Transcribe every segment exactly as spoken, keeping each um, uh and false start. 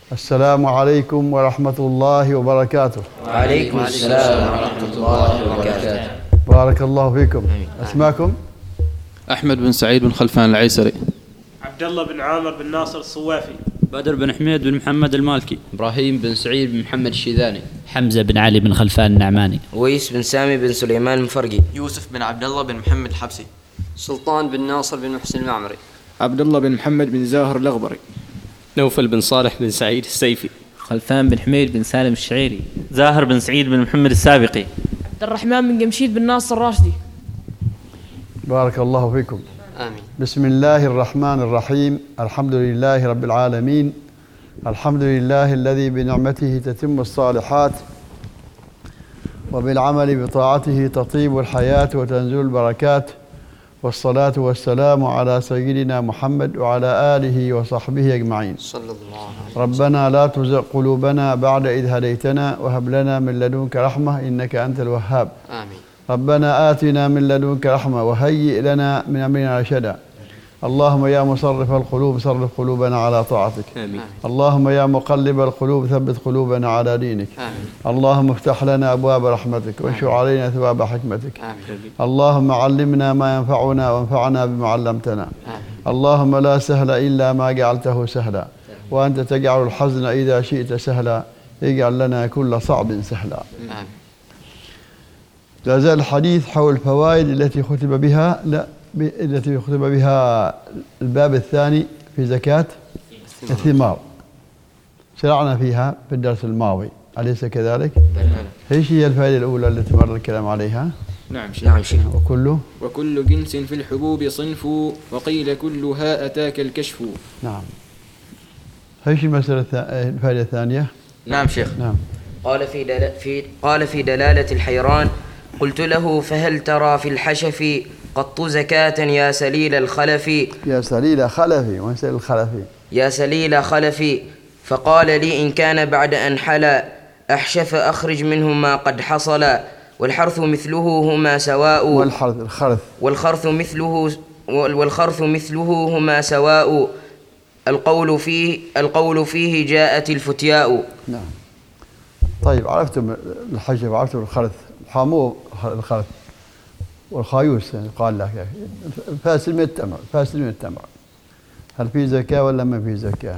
السلام عليكم ورحمة الله وبركاته. وعليكم السلام ورحمة الله وبركاته. بارك الله فيكم. أسماكم؟ أحمد بن سعيد بن خلفان العيسري. عبد الله بن عامر بن ناصر الصوافي. بدر بن حميد بن محمد المالكي. إبراهيم بن سعيد بن محمد الشيذاني. حمزة بن علي بن خلفان النعماني. ويس بن سامي بن سليمان المفرقي. يوسف بن عبد الله بن محمد الحبسي. سلطان بن ناصر بن محسن المعمري. عبد الله بن محمد بن زاهر الأغبري. نوفل بن صالح بن سعيد السيفي. خلفان بن حميد بن سالم الشعيري. زاهر بن سعيد بن محمد السابقي. عبد الرحمن بن جمشيد بن ناصر الراشدي. بارك الله فيكم. آمين. بسم الله الرحمن الرحيم. الحمد لله رب العالمين. الحمد لله الذي بنعمته تتم الصالحات وبالعمل بطاعته تطيب الحياة وتنزل البركات، والصلاة والسلام على سيدنا محمد وعلى آله وصحبه أجمعين. صلى الله عليه وسلم. ربنا لا تزغ قلوبنا بعد إذ هديتنا وهب لنا من لدنك رحمة إنك أنت الوهاب. آمين. ربنا آتنا من لدنك رحمة وهيئ لنا من أمرنا رشدا. اللهم يا مصرف القلوب صرف قلوبنا على طاعتك. آمين. اللهم يا مقلب القلوب ثبت قلوبنا على دينك. آمين. اللهم افتح لنا أبواب رحمتك وانشر علينا ثواب حكمتك. آمين. اللهم علمنا ما ينفعنا وانفعنا بما علمتنا. آمين. اللهم لا سهل إلا ما جعلته سهلا، وأنت تجعل الحزن إذا شئت سهلا، اجعل لنا كل صعب سهلا. آمين. لا زال الحديث حول الفوائد التي ختم بها لا التي ختم بها الباب الثاني في زكاة الثمار. شرعنا فيها في الدرس الماضي، أليس كذلك؟ ايش هي الفائدة الأولى التي مر الكلام عليها؟ نعم شيخ. نعم شيخ. وكله وكل جنس في الحبوب صنف، وقيل كلها أتاك الكشف. نعم. ايش المسألة الفائدة الثانية؟ نعم شيخ. نعم. قال في دل... في قال في دلالة الحيران: قلت له فهل ترى في الحشف قط زكاة يا سليل الخلف؟ يا سليل خلفي. وين سليل الخلفي؟ يا سليل خلفي. فقال لي: إن كان بعد أن حلا أحشف أخرج منه ما قد حصل، والحرث مثله هما سواء. والحرث الخرث والخرث مثله والخرث مثله هما سواء. القول فيه القول فيه جاءت الفتياء. نعم. طيب، عرفتم الحشف، عرفتم الخرث، الحامو الخرث والخايوس. يعني قال لك فاسد من التمر، فاسد من التمر، هل في زكاة ولا ما في زكاة؟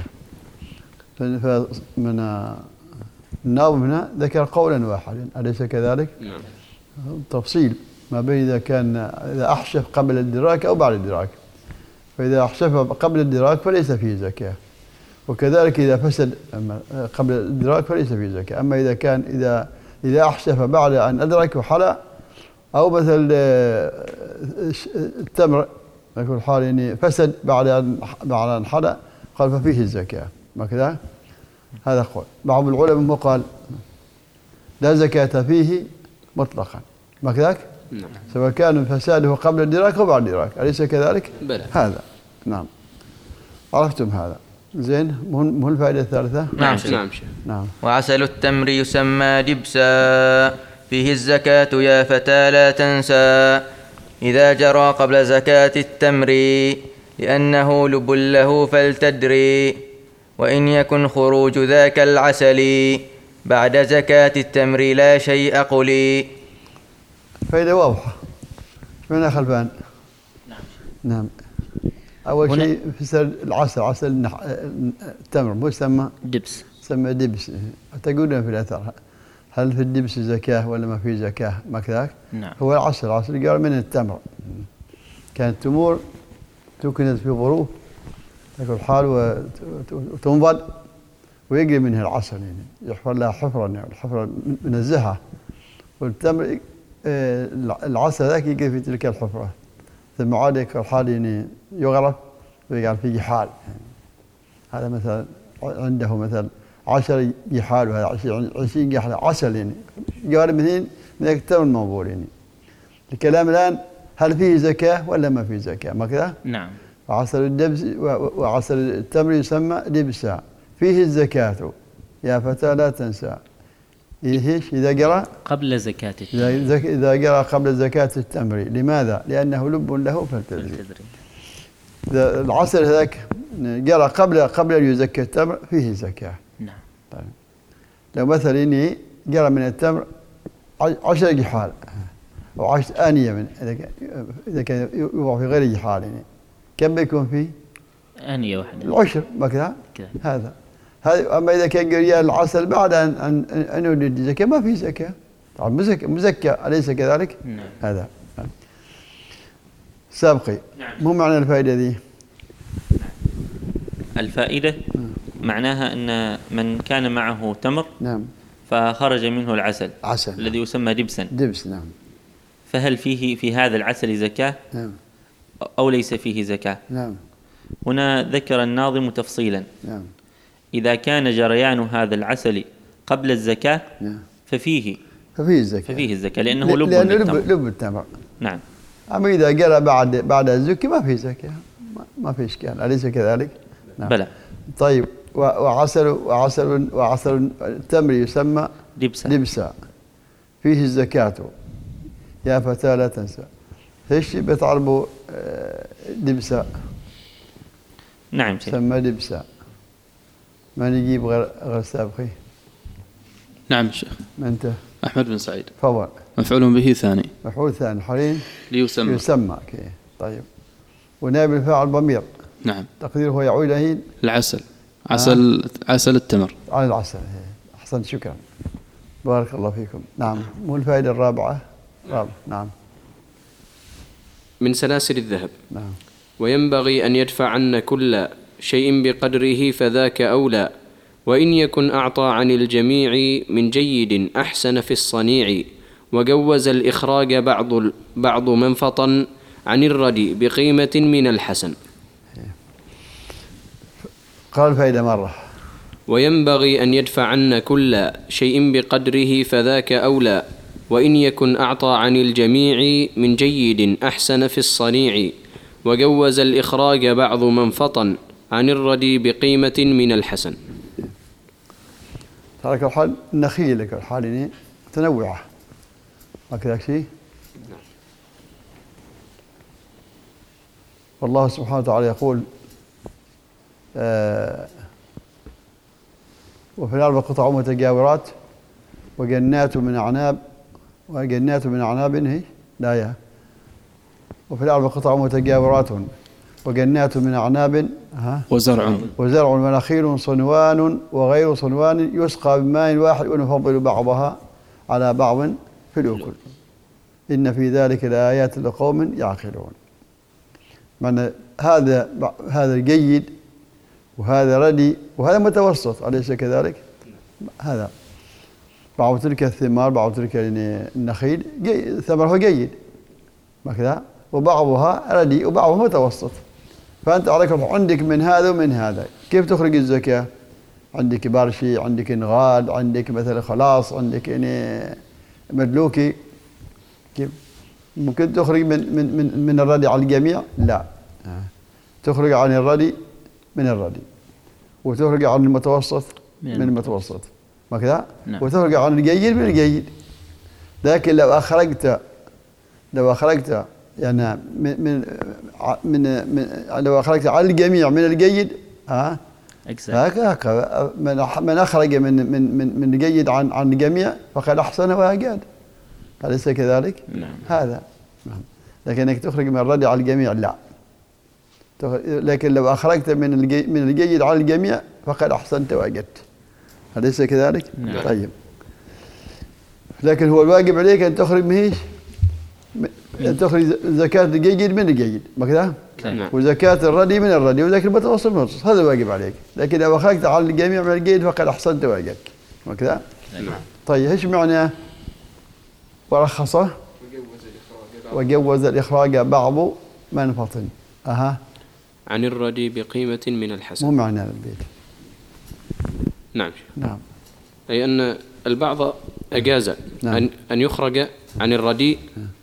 فمن الناظم هنا ذكر قولا واحدا، أليس كذلك؟ نعم. تفصيل ما بين إذا كان إذا أحشف قبل الإدراك أو بعد الإدراك. فإذا أحشف قبل الإدراك فليس فيه زكاة، وكذلك إذا فسد قبل الإدراك فليس فيه زكاة. أما إذا كان إذا إذا أحشف بعد أن أدرك وحلا، أو مثل التمر يكون حال يعني فسد بعد أن بعد أن حلا، قال ففيه الزكاة. ما كذا؟ هذا قول بعض العلماء قال لا زكاة فيه مطلقا. ما كذاك؟ نعم. سواء كان فساده قبل الإدراك أو بعد الإدراك، أليس كذلك؟ بلى. هذا نعم. عرفتم هذا؟ زين. مو الفائدة الثالثة؟ نعم نعم. نعم. وعسل التمر يسمى دبسا، فيه الزكاة يا فتى لا تنسى، إذا جرى قبل زكاة التمر، لأنه لب له فلتدري، وإن يكن خروج ذاك العسل بعد زكاة التمر لا شيء قلي. فائدة واضحة. من خلفان؟ نعم. نعم. أول شيء في العسل، عسل التمر مو يسمى دبس، يسمى دبس. تقولون في الأثر هل في الدبس زكاة ولا ما في زكاة؟ ما كذاك؟ نعم. هو العسل، العسل قال من التمر. كانت تمور تكنت في ظروف تكون حال وتنضد ويجري منها العسل، يعني يحفر لها حفرا، يعني الحفرة منزهة، والتمر العسل ذاك يجري في تلك الحفرة، ثم عاد يكون حال يعني يغرف ويجعل فيه جحال. يعني هذا مثلا عنده مثلا عشر جحال وهذا عشرين جحال عسل، يعني قال مثلين من التمر المنظور. يعني الكلام الآن هل فيه زكاة ولا ما فيه زكاة؟ ما كذا؟ نعم. وعسل الدبس وعسل التمر يسمى دبسا، فيه الزكاة يا فتى لا تنسى. إيش إذا قرأ قبل زكاة التمر، إذا إذا قرأ قبل زكاة التمر. لماذا؟ لأنه لب له فلتدري. إذا العسل هذاك قرأ قبل قبل أن يزكى التمر فيه زكاة. طيب لو مثلا إني جرى من التمر عشر جحال أو عشر آنية من إذا كان يوضع في غير جحال يعني كم بيكون فيه؟ آنية واحدة العشر ما كذا هذا هذا. أما إذا كان قريان العسل بعد أن أن أن يولد زكاة ما في زكاة طبعا مزكى مزكى أليس كذلك؟ نعم. هذا سابقي. نعم. مو معنى الفائدة ذي؟ الفائدة معناها أن من كان معه تمر نعم فخرج منه العسل عسل الذي يسمى دبسا دبس نعم. فهل فيه في هذا العسل زكاة نعم أو ليس فيه زكاة؟ نعم. هنا ذكر الناظم تفصيلا. نعم. إذا كان جريان هذا العسل قبل الزكاة نعم. ففيه ففيه الزكاة ففيه الزكاة لأنه لب لأنه التمر. لب, لب التمر. نعم. أما إذا جرى بعد بعد الزكاة ما في زكاة ما, ما في إشكال أليس كذلك؟ نعم. بلى. طيب وعسل وعسل وعسل التمر يسمى دبسا دبسا فيه الزكاة يا فتاة لا تنسى. ايش بتعربوا دبسا؟ نعم شيخ. سمى دبسا ما نجيب غير غير سابقي. نعم شيخ. من انت؟ أحمد بن سعيد. فضل. مفعول به ثاني. مفعول ثاني حرين ليسمى. يسمى كي. طيب ونائب الفاعل ضمير. نعم. تقديره يعود إلى العسل عسل آه. عسل التمر. على العسل. أحسن شكرا بارك الله فيكم. نعم. مو الفائدة الرابعة؟ رابعة. نعم. من سلاسل الذهب. نعم. وينبغي أن يدفع عنا كل شيء بقدره فذاك أولى وإن يكن أعطى عن الجميع من جيد أحسن في الصنيع وجوز الإخراج بعض بعض من فطن عن الردي بقيمة من الحسن. قال الفائدة مرة. وينبغي أن يدفع عنا كل شيء بقدره فذاك أولى وإن يكن أعطى عن الجميع من جيد أحسن في الصنيع وجوز الإخراج بعض من فطن عن الردي بقيمة من الحسن. ترك الحال النخيل لك الحال متنوعة ما كذا شيء. والله سبحانه وتعالى يقول آه وفي الأرض قطع متجاورات وجنات من أعناب وجنات من أعناب هي لا يا وفي الأرض قطع متجاورات وجنات من أعناب ها وزرع وزرع ونخيل صنوان وغير صنوان يسقى بماء واحد ونفضل بعضها على بعض في الأكل إن في ذلك لآيات لقوم يعقلون. معنى هذا هذا الجيد وهذا ردي وهذا متوسط أليس كذلك؟ هذا بعض تلك الثمار بعض تلك النخيل ثمره جيد ما كذا وبعضها ردي وبعضها متوسط. فأنت عليك عندك من هذا ومن هذا كيف تخرج الزكاة؟ عندك بارشي عندك نغال عندك مثلا خلاص عندك يعني مدلوكي كيف ممكن تخرج من من من من الردي على الجميع؟ لا تخرج عن الردي من الردي وتخرج عن المتوسط من المتوسط ما كذا نعم. وتخرج عن الجيد من الجيد. لكن لو أخرجت لو أخرجت يعني من من من, من لو أخرجت على الجميع من الجيد ها هكذا من من أخرج من من من من الجيد عن عن الجميع فقد أحسن وأجاد أليس كذلك؟ نعم. هذا نعم. لكنك تخرج من الردي على الجميع لا. لكن لو أخرجت من الجيد من الجيد على الجميع فقد أحسنت وأجدت أليس كذلك؟ نعم. طيب لكن هو الواجب عليك أن تخرج مهيش أن تخرج زكاة الجيد من الجيد ما كذا؟ نعم. وزكاة الردي من الردي وزكاة المتوسط من المتوسط هذا الواجب عليك. لكن لو أخرجت على الجميع من الجيد فقد أحسنت وأجدت ما كذا؟ نعم. طيب إيش معناه؟ ورخصه وجوز الإخراج بعض من فطن أها عن الردي بقيمة من الحسن. مو معنى البيت. نعم. نعم. أي أن البعض أجاز نعم. أن أن يخرج عن الردي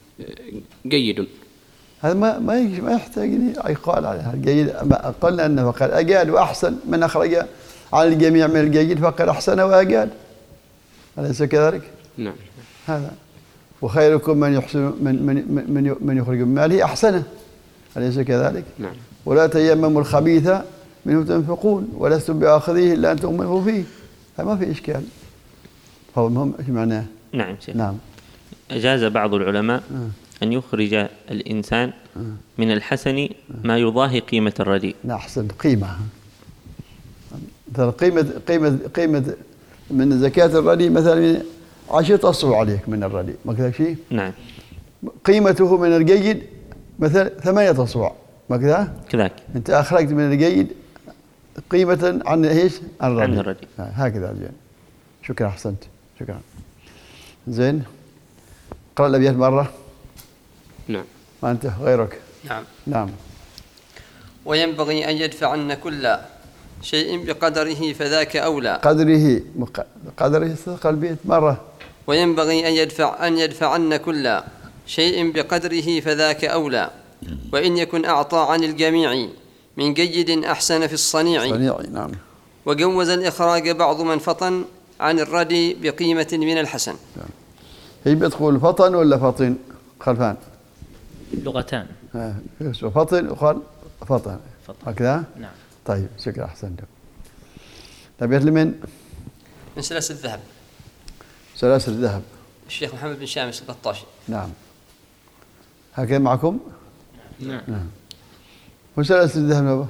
جيد. هذا ما ما ما يحتاج يقال عليها الجيد. قلنا أنه فقد أجاد وأحسن من أخرج عن الجميع من الجيد فقد أحسن وأجاد أليس كذلك؟ نعم. هذا وخيركم من يحسن من من من من يخرج من ماله أحسنه أليس كذلك؟ نعم. ولا تيمموا الخبيث منه تنفقون ولستم بآخذيه إلا أن تؤمنوا فيه ما في إشكال. هو المهم إيش معناه؟ نعم شيخ. نعم. أجاز بعض العلماء آه. أن يخرج الإنسان آه. من الحسن ما يضاهي قيمة الرديء. لا أحسن قيمة. مثلا قيمة قيمة قيمة من زكاة الرديء مثلا عشرة أصبع عليك من الرديء، ما كذا شيء؟ نعم. قيمته من الجيد مثلا ثمانية أصبع، ما كذا؟ كذاك. أنت أخرجت من الجيد قيمة عن إيش؟ عن الرديء. عن الرديء. هكذا زين. شكرا، أحسنت. شكرا. زين. قرأ الأبيات مرة. نعم. ما أنت غيرك. نعم. نعم. وينبغي أن يدفعن كل شيء بقدره فذاك أولى. قدره مق... قدره صدق البيت مرة. وينبغي أن يدفع أن يدفعن كل شيء بقدره فذاك أولى، وإن يكن أعطى عن الجميع من جيد أحسن في الصنيع. صنيع نعم. وجوز الإخراج بعض من فطن عن الردي بقيمة من الحسن. نعم. هي بتقول فطن ولا فطن؟ خلفان. لغتان. آه. فطن وقال فطن. هكذا؟ نعم. طيب شكرا، أحسنت. الأبيات لمن؟ من سلاسل الذهب. سلاسل الذهب. الشيخ محمد بن شامس البطاشي. نعم. هكذا معكم؟ نعم. نعم. وسلاسل الذهب نبا؟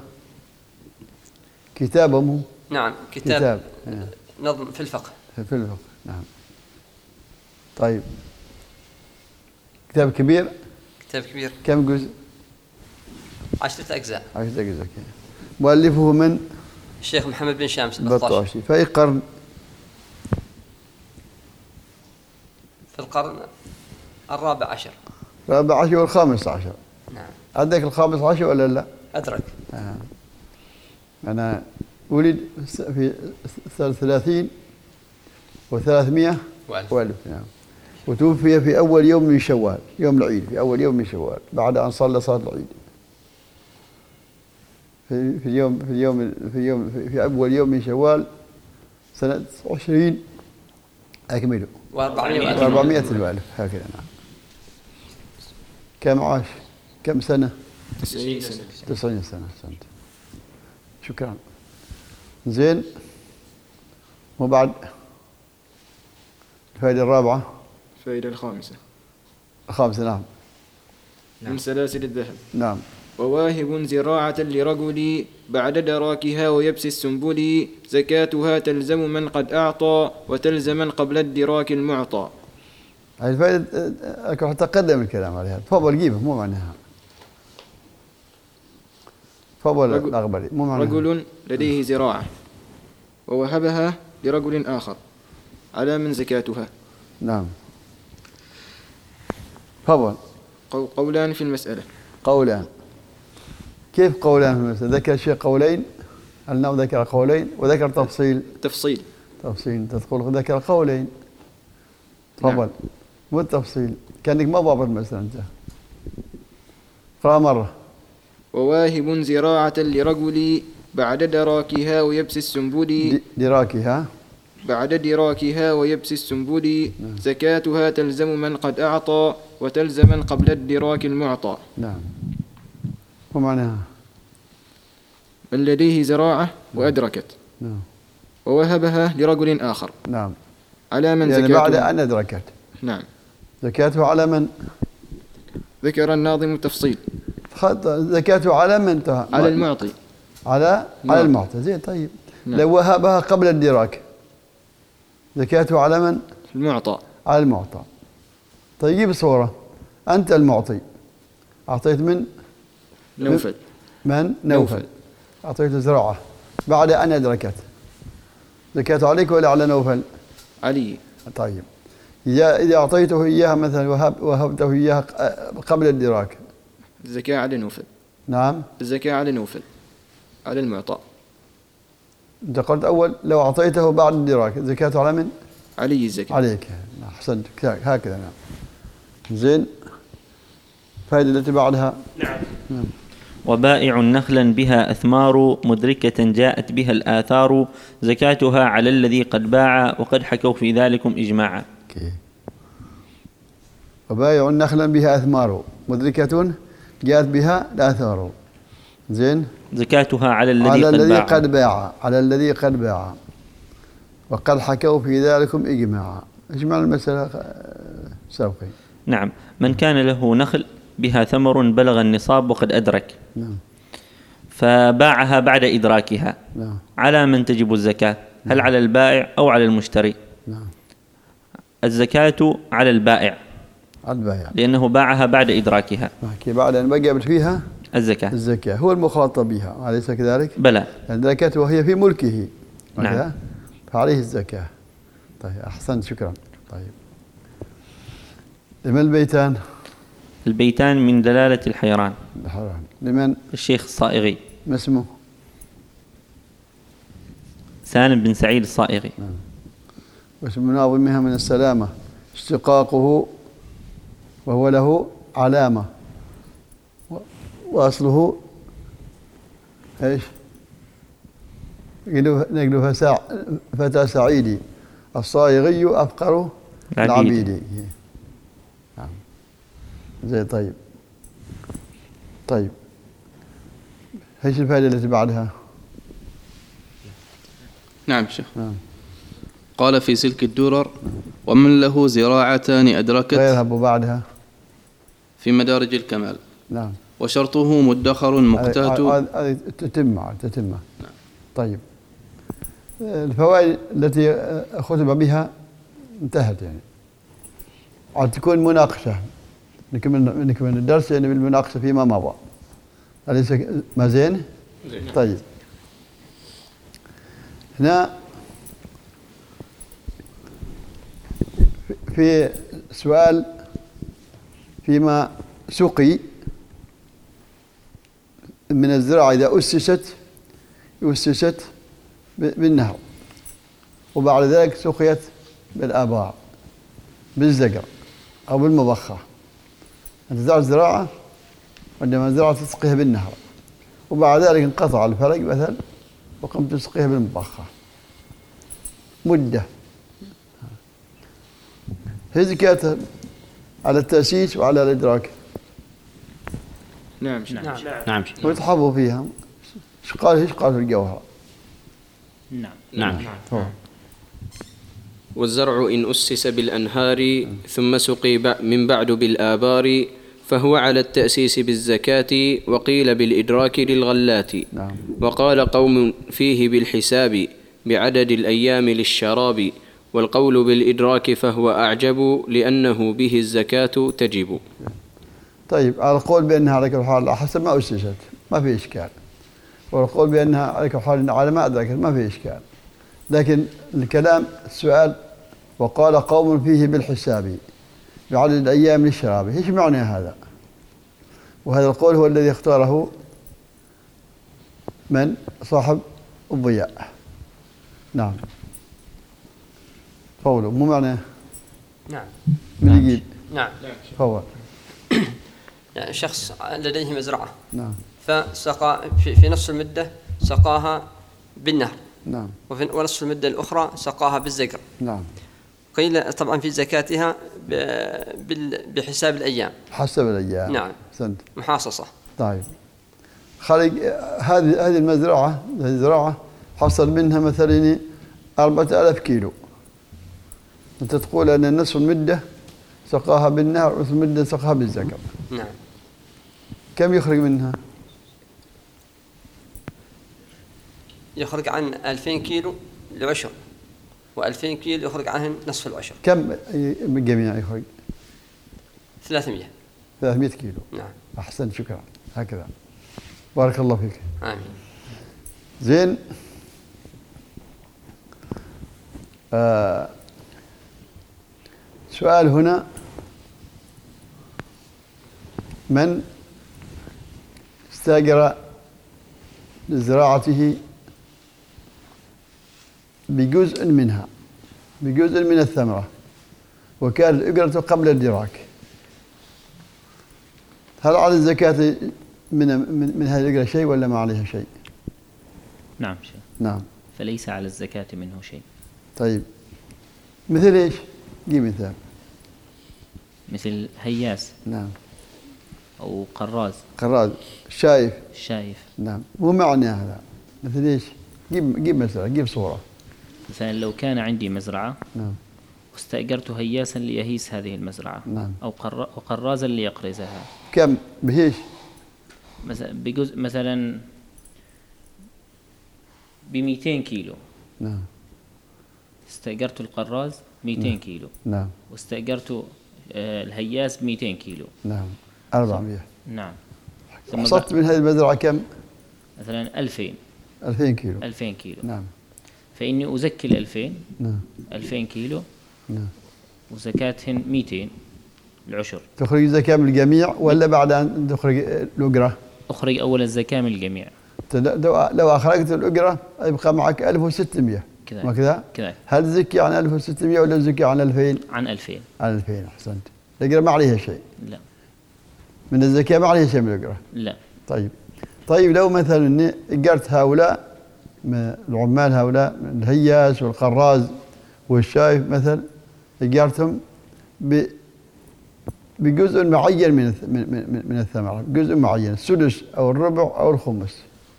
كتابه؟ نعم. كتاب, كتاب. نظم في الفقه. في الفقه. نعم. طيب. كتاب كبير؟ كتاب كبير. كم جزء؟ عشرة أجزاء. عشرة أجزاء. مؤلفه من؟ الشيخ محمد بن شامس البطاشي. في أي قرن؟ في القرن الرابع عشر. الرابع عشر والخامس عشر. نعم. عندك الخامس عشر ولا لا؟ أدرك. آه. أنا ولد في سنة ثلاثين وثلاثمائة وألف. وألف. نعم. وتوفي في أول يوم من شوال، يوم العيد، في أول يوم من شوال بعد أن صلى صلاة العيد. في في اليوم في اليوم في يوم في, في أول يوم من شوال سنة عشرين أكمله. وأربعمائة وألف هكذا. نعم. كم عاش؟ كم سنة؟ تسعين سنة. تسعين سنة. أحسنت. شكرا. زين. وبعد الفائدة الرابعة. الفائدة الخامسة. الخامسة نعم. من سلاسل الذهب. نعم. وواهب زراعة لرجل بعد دراكها ويبس السنبل زكاتها تلزم من قد أعطى وتلزم من قبل الدراك المعطى. هذه الفائدة حتى قدم الكلام عليها. تفضل جيبه مو معناها. تفضل الأغبري مو معناها. رجل لديه زراعة ووهبها لرجل آخر على من زكاتها. نعم. تفضل. قولان في المسألة. قولان. كيف قولان في المسألة؟ ذكر شيء قولين، أنه ذكر قولين وذكر تفصيل. تفصيل. تفصيل تقول ذكر قولين. تفضل. نعم. مو التفصيل، كأنك ما ضابط المسألة أنت. اقرأ مرة. وواهب زراعة لرجل بعد دراكها ويبس السنبل. دراكها. بعد دراكها ويبس السنبل. نعم. زكاتها تلزم من قد أعطى وتلزم من قبل الدراك المعطى. نعم. ومعناها من لديه زراعة وأدركت. نعم. ووهبها لرجل آخر. نعم. على من يعني زكاته؟ بعد أن أدركت. نعم. زكاته على من؟ ذكر الناظم التفصيل. زكاته على من؟ انتهى. على المعطي. على نعم. على المعطي. زين طيب. نعم. لو وهبها قبل الدراك زكاته على من؟ المعطى. على المعطى. طيب صورة. أنت المعطي أعطيت من؟ نوفل. من؟ نوفل. أعطيت زراعة بعد أن أدركت زكاته عليك ولا على نوفل؟ علي. طيب إذا إذا أعطيته إياها مثلا وهب وهبته إياها قبل الدراك الزكاة على نوفل. نعم. الزكاة على نوفل على المعطى. أنت قلت أول لو أعطيته بعد الدراك زكاته على من؟ علي الزكاة. عليك. أحسنت هكذا. نعم. زين. الفائدة التي بعدها. نعم. نعم. وبائع نخلا بها أثمار مدركة جاءت بها الآثار زكاتها على الذي قد باع وقد حكوا في ذلكم إجماعا. وبائع نخلا بها أثمار مدركة جاءت بها الآثار. زين. زكاتها على الذي على قد الذي باع. قد باع على الذي قد باع وقد حكوا في ذلكم إجماعا. إجماع المسألة سابقين. نعم. من كان له نخل بها ثمر بلغ النصاب وقد أدرك، نعم، فباعها بعد إدراكها، نعم، على من تجب الزكاة؟ هل على البائع أو على المشتري؟ نعم. الزكاة على البائع، على البائع لأنه باعها بعد إدراكها. بعد أن بقى فيها الزكاة الزكاة هو المخاطب بها، أليس كذلك؟ بلى. الزكاة وهي في ملكه، نعم، فعليه الزكاة. طيب أحسنت، شكرا. طيب لمن البيتان؟ البيتان من دلالة الحيران. الحيران لمن؟ الشيخ الصائغي. ما اسمه؟ سالم بن سعيد الصائغي. نعم. واسم ناظمها من السلامة اشتقاقه وهو له علامة، وأصله إيش؟ نقلها ساع فتى سعيدي الصائغي أفقر العبيدي. نعم زي. طيب طيب ايش الفائدة التي بعدها؟ نعم شيخ. نعم. قال في سلك الدرر: ومن له زراعتان أدركت غيرها بعدها في مدارج الكمال. نعم. وشرطه مدخر مقتات. هذه تتم تتم. طيب الفوائد التي ختم بها انتهت، يعني عاد تكون مناقشة، نكمل نكمل الدرس يعني بالمناقشة فيما مضى، أليس ما زين؟ طيب هنا في سؤال فيما سقي من الزراعة إذا أسست أسست بالنهر وبعد ذلك سقيت بالآبار بالزقر أو بالمبخة. أنت تزرع الزراعة عندما الزراعة تسقيها بالنهر وبعد ذلك انقطع الفرق مثلا وقمت تسقيها بالمبخة مدة، هي زكاة على التأسيس وعلى الإدراك. نعم نعم نعم. ويتحفظوا فيها. ايش قال ايش قال في الجوهرة؟ نعم نعم. نعم. والزرع إن أسس بالأنهار ثم سقي من بعد بالآبار فهو على التأسيس بالزكاة، وقيل بالإدراك للغلات. نعم. وقال قوم فيه بالحساب بعدد الأيام للشراب، والقول بالإدراك فهو أعجب لأنه به الزكاة تجب. طيب على القول بأنها على كل حال حسب ما أسست ما في إشكال، والقول بأنها على كل حال على ما أدركت ما في إشكال، لكن الكلام السؤال وقال قوم فيه بالحساب بعدد الأيام للشراب، ايش معنى هذا؟ وهذا القول هو الذي اختاره من صاحب الضياء. نعم. قوله مو معناه. نعم. من يجيب؟ نعم. هو يعني شخص لديه مزرعة. نعم. فسقى في, في نصف المدة سقاها بالنهر. نعم. وفي ونصف المدة الأخرى سقاها بالزقر. نعم. قيل طبعا في زكاتها بحساب الأيام. حسب الأيام. نعم. سنت. محاصصة. طيب خلق هذه هذه المزرعة هذه الزراعة حصل منها مثلا أربعة آلاف كيلو. أنت تقول أن نصف المدة سقاها بالنهر ونصف المدة سقاها بالزقر. نعم. كم يخرج منها؟ يخرج عن ألفين كيلو العشر، وألفين كيلو يخرج عنهن نصف العشر. كم من جميع يخرج؟ ثلاثمائة. ثلاثمائة كيلو. نعم. أحسن، شكرا. هكذا. بارك الله فيك. آمين. زين. آه سؤال هنا: من استاجر لزراعته بجزء منها بجزء من الثمرة وكانت الأجرة قبل الإدراك، هل على الزكاة من من, من هذه الأجرة شيء ولا ما عليها شيء؟ نعم شيء. نعم. فليس على الزكاة منه شيء. طيب مثل ايش؟ جيب مثال. مثل هياس. نعم. أو قراز. قراز. شايف. شايف. نعم. مو معنى هذا. مثل ايش؟ جيب جيب مثلا، جيب صورة. مثلا لو كان عندي مزرعة نعم واستأجرت هياسا ليهيس هذه المزرعة نعم أو قر- قرازا ليقرزها كم بهيش مثلا بجزء مثلا بمئتين كيلو نعم استأجرت القراز مئتين نعم. كيلو نعم واستأجرت آه، الهياس مئتين كيلو نعم أربعمائة نعم ثم حصلت بعد- من هذه المزرعة كم؟ مثلا ألفين ألفين كيلو ألفين كيلو نعم فإني أزكي الألفين نعم ألفين كيلو نعم وزكاتهن مئتين العشر تخرج زكاة من الجميع ولا بعد أن تخرج الأجرة؟ أخرج أول الزكاة من الجميع لو لو أخرجت الأجرة يبقى معك ألف وستمائة كذا ما كذا؟ كذا هل زكي عن ألف وستمائة ولا زكي عن ألفين؟ عن ألفين عن ألفين أحسنت. الأجرة ما عليها شيء. لا من الزكاة ما عليها شيء من الأجرة. لا طيب طيب لو مثلا إني أجرت هؤلاء من العمال هؤلاء من الهياس والقراز والشايف مثلا أجرتهم ب بجزء معين من الث- من من من الثمرة، جزء معين السدس أو الربع أو الخمس.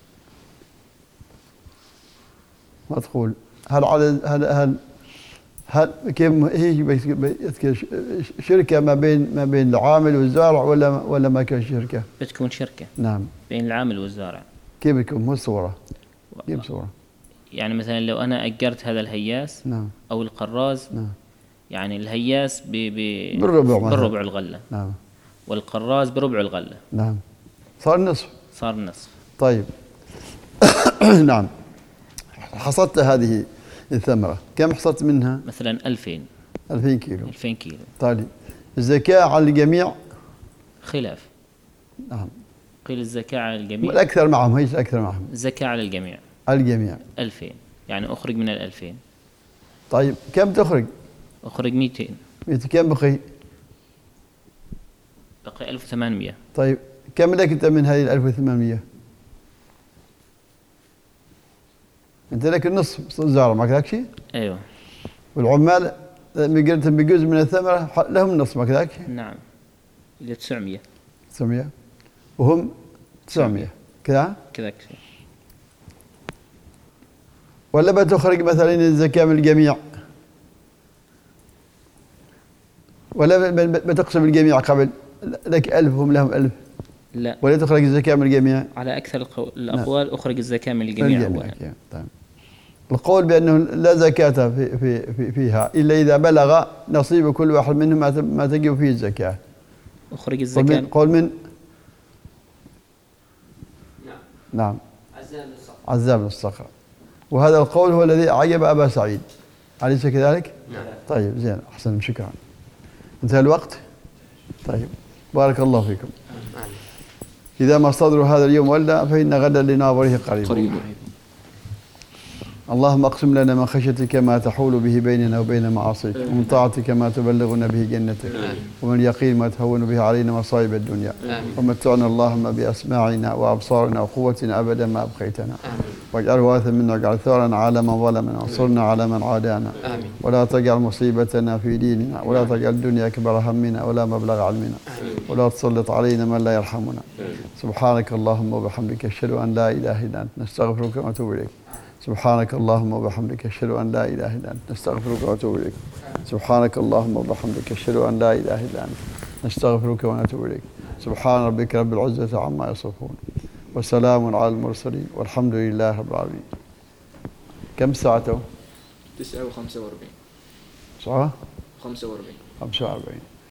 ما تقول هل على هل هل هل كيف هي بس- بس- شركة ما بين ما بين العامل والزارع ولا ولا ما كان شركة؟ بتكون شركة نعم. بين العامل والزارع. كيف بيكون مو صورة؟ كيف صورة؟ يعني مثلا لو أنا أجرت هذا الهياس نعم. أو القراز نعم. يعني الهياس ب ب بالربع مثلاً. بالربع الغلة نعم. والقراز بربع الغلة نعم. صار نصف. صار النصف. طيب. نعم. حصدت هذه الثمرة، كم حصدت منها؟ مثلا ألفين ألفين كيلو. ألفين كيلو. طيب. الزكاة على الجميع؟ خلاف. نعم. قيل الزكاة على الجميع. الأكثر معهم، هيش الأكثر معهم. الزكاة على الجميع. على الجميع. ألفين يعني أخرج من الألفين. طيب كم تخرج؟ أخرج مئتين. مئتين كم بقي؟ بقي ألف وثمانمائة. طيب كم لك أنت من هذه ال ألف وثمانمائة؟ أنت لك النصف الزارع ما كذاك شيء؟ أيوه. والعمال قلت بجزء من الثمرة لهم النصف ما كذاك؟ نعم. إلى تسعمائة. تسعمائة وهم تسعمائة كذا؟ كذاك شيء. ولا بتخرج مثلا الزكاة من الجميع؟ ولا بتقسم الجميع قبل لك ألف وهم لهم ألف؟ لا. ولا تخرج الزكاة من الجميع؟ على أكثر القو... الأقوال أخرج الزكاة من الجميع الجميع. أولا. طيب. القول بأنه لا زكاة في في في فيها إلا إذا بلغ نصيب كل واحد منهم ما ما تجب فيه الزكاة. أخرج قول الزكاة. من قول من؟ نعم. نعم. عزام الصقر. عزام الصقر. وهذا القول هو الذي أعجب أبا سعيد. أليس كذلك؟ نعم. طيب زين أحسن شكرا. انتهى الوقت؟ طيب بارك الله فيكم. إذا ما صدروا هذا اليوم ولا فإن غدا لناظره قريب. قريب. اللهم اقسم لنا من خشيتك ما تحول به بيننا وبين معاصيك، ومن طاعتك ما تبلغنا به جنتك، ومن اليقين ما تهون به علينا مصائب الدنيا، ومتعنا اللهم بأسماعنا وأبصارنا وقوتنا أبدا ما أبقيتنا، واجعل وارثا منا واجعل ثارنا على من ظلمنا وانصرنا على من عادانا، ولا تجعل مصيبتنا في ديننا، ولا تجعل الدنيا أكبر همنا ولا مبلغ علمنا، ولا تسلط علينا من لا يرحمنا. سبحانك اللهم وبحمدك أشهد أن لا إله إلا أنت نستغفرك ونتوب إليك. سبحانك اللهم وبحمدك أشهد أن لا إله إلا أنت نستغفرك ونتوب إليك. سبحانك اللهم وبحمدك أشهد أن لا إله إلا أنت نستغفرك ونتوب إليك. سبحان ربك رب العزة عما يصفون وسلام على المرسلين والحمد لله رب العالمين. كم ساعته؟ تسعة وخمسة وأربعين. ساعة؟ خمسة وأربعين. خمسة وأربعين.